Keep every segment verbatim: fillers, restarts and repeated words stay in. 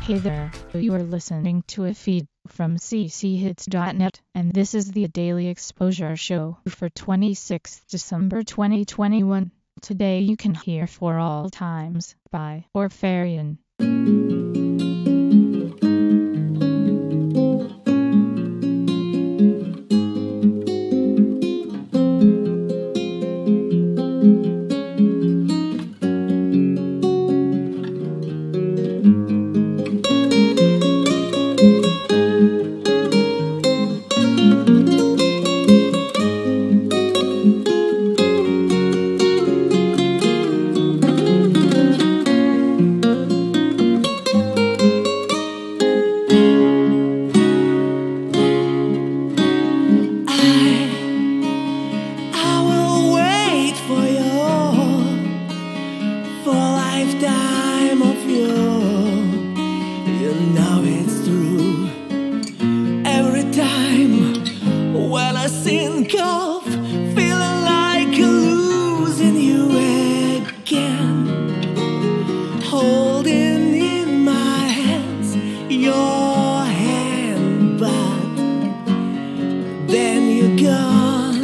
Hey there, you are listening to a feed from c c hits dot net, and this is the Daily Exposure Show for twenty-sixth December twenty twenty-one. Today you can hear For All Times by Orpheon. Lifetime of you, you know it's true. Every time when I think of feeling like losing you again, holding in my hands your hand, but then you're gone.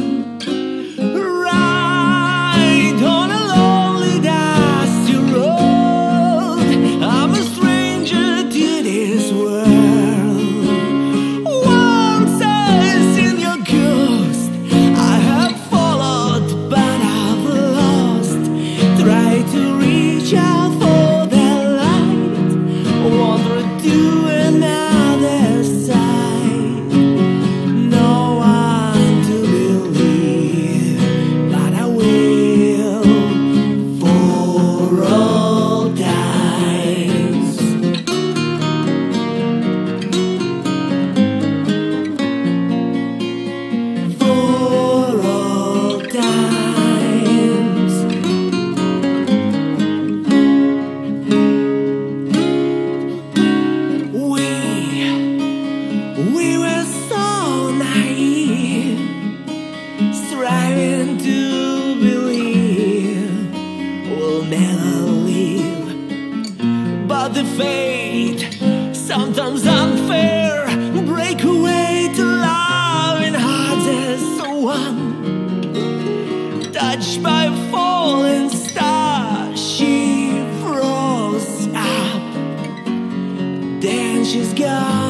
We were so naive, striving to believe we'll never leave. But the fate, sometimes unfair, break away to loving hearts as one. Touched by a falling star, she froze up, then she's gone.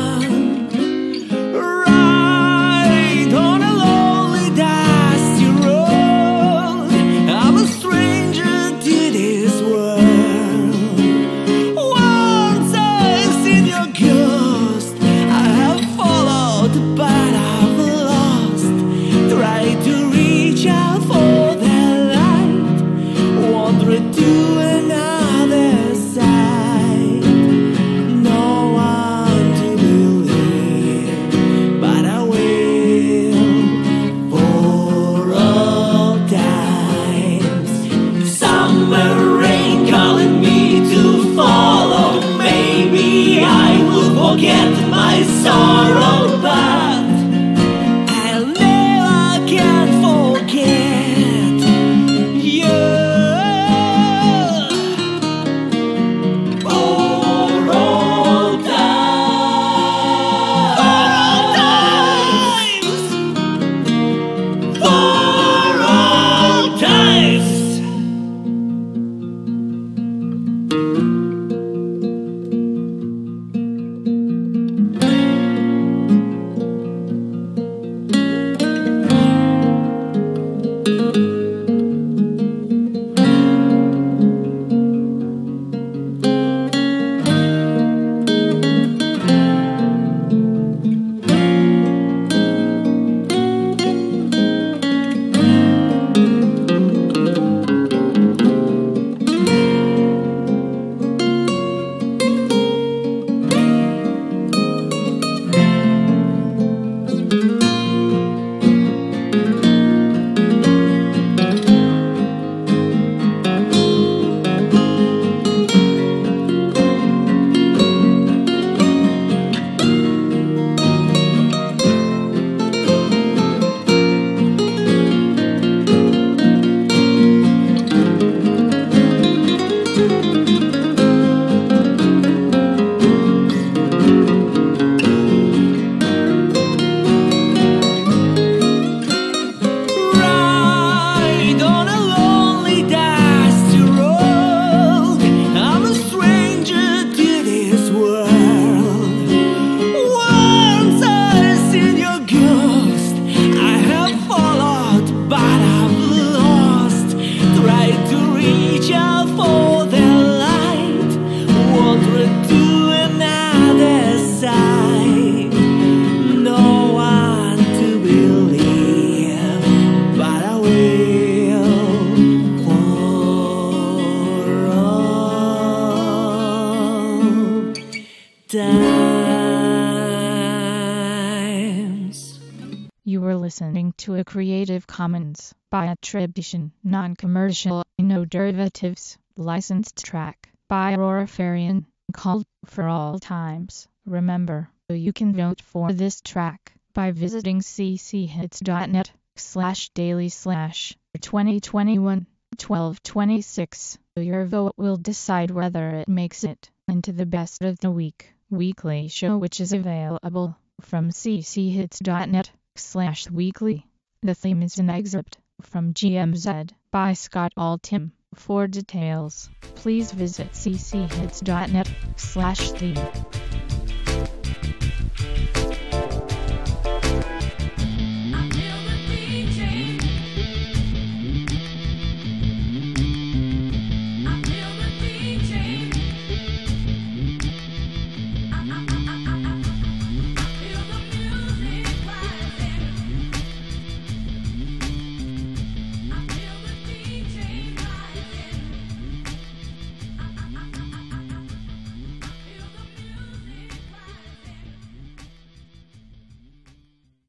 To another side, no one to to a Creative Commons by attribution, non-commercial, no derivatives, licensed track by Aurora Farian, called For All Times. Remember, you can vote for this track by visiting cchits.net slash daily slash 2021 twelve twenty-six. Your vote will decide whether it makes it into the best of the week weekly show, which is available from cchits.net slash weekly. The theme is an excerpt from G M Z by Scott Altham. For details, please visit cchits.net slash theme.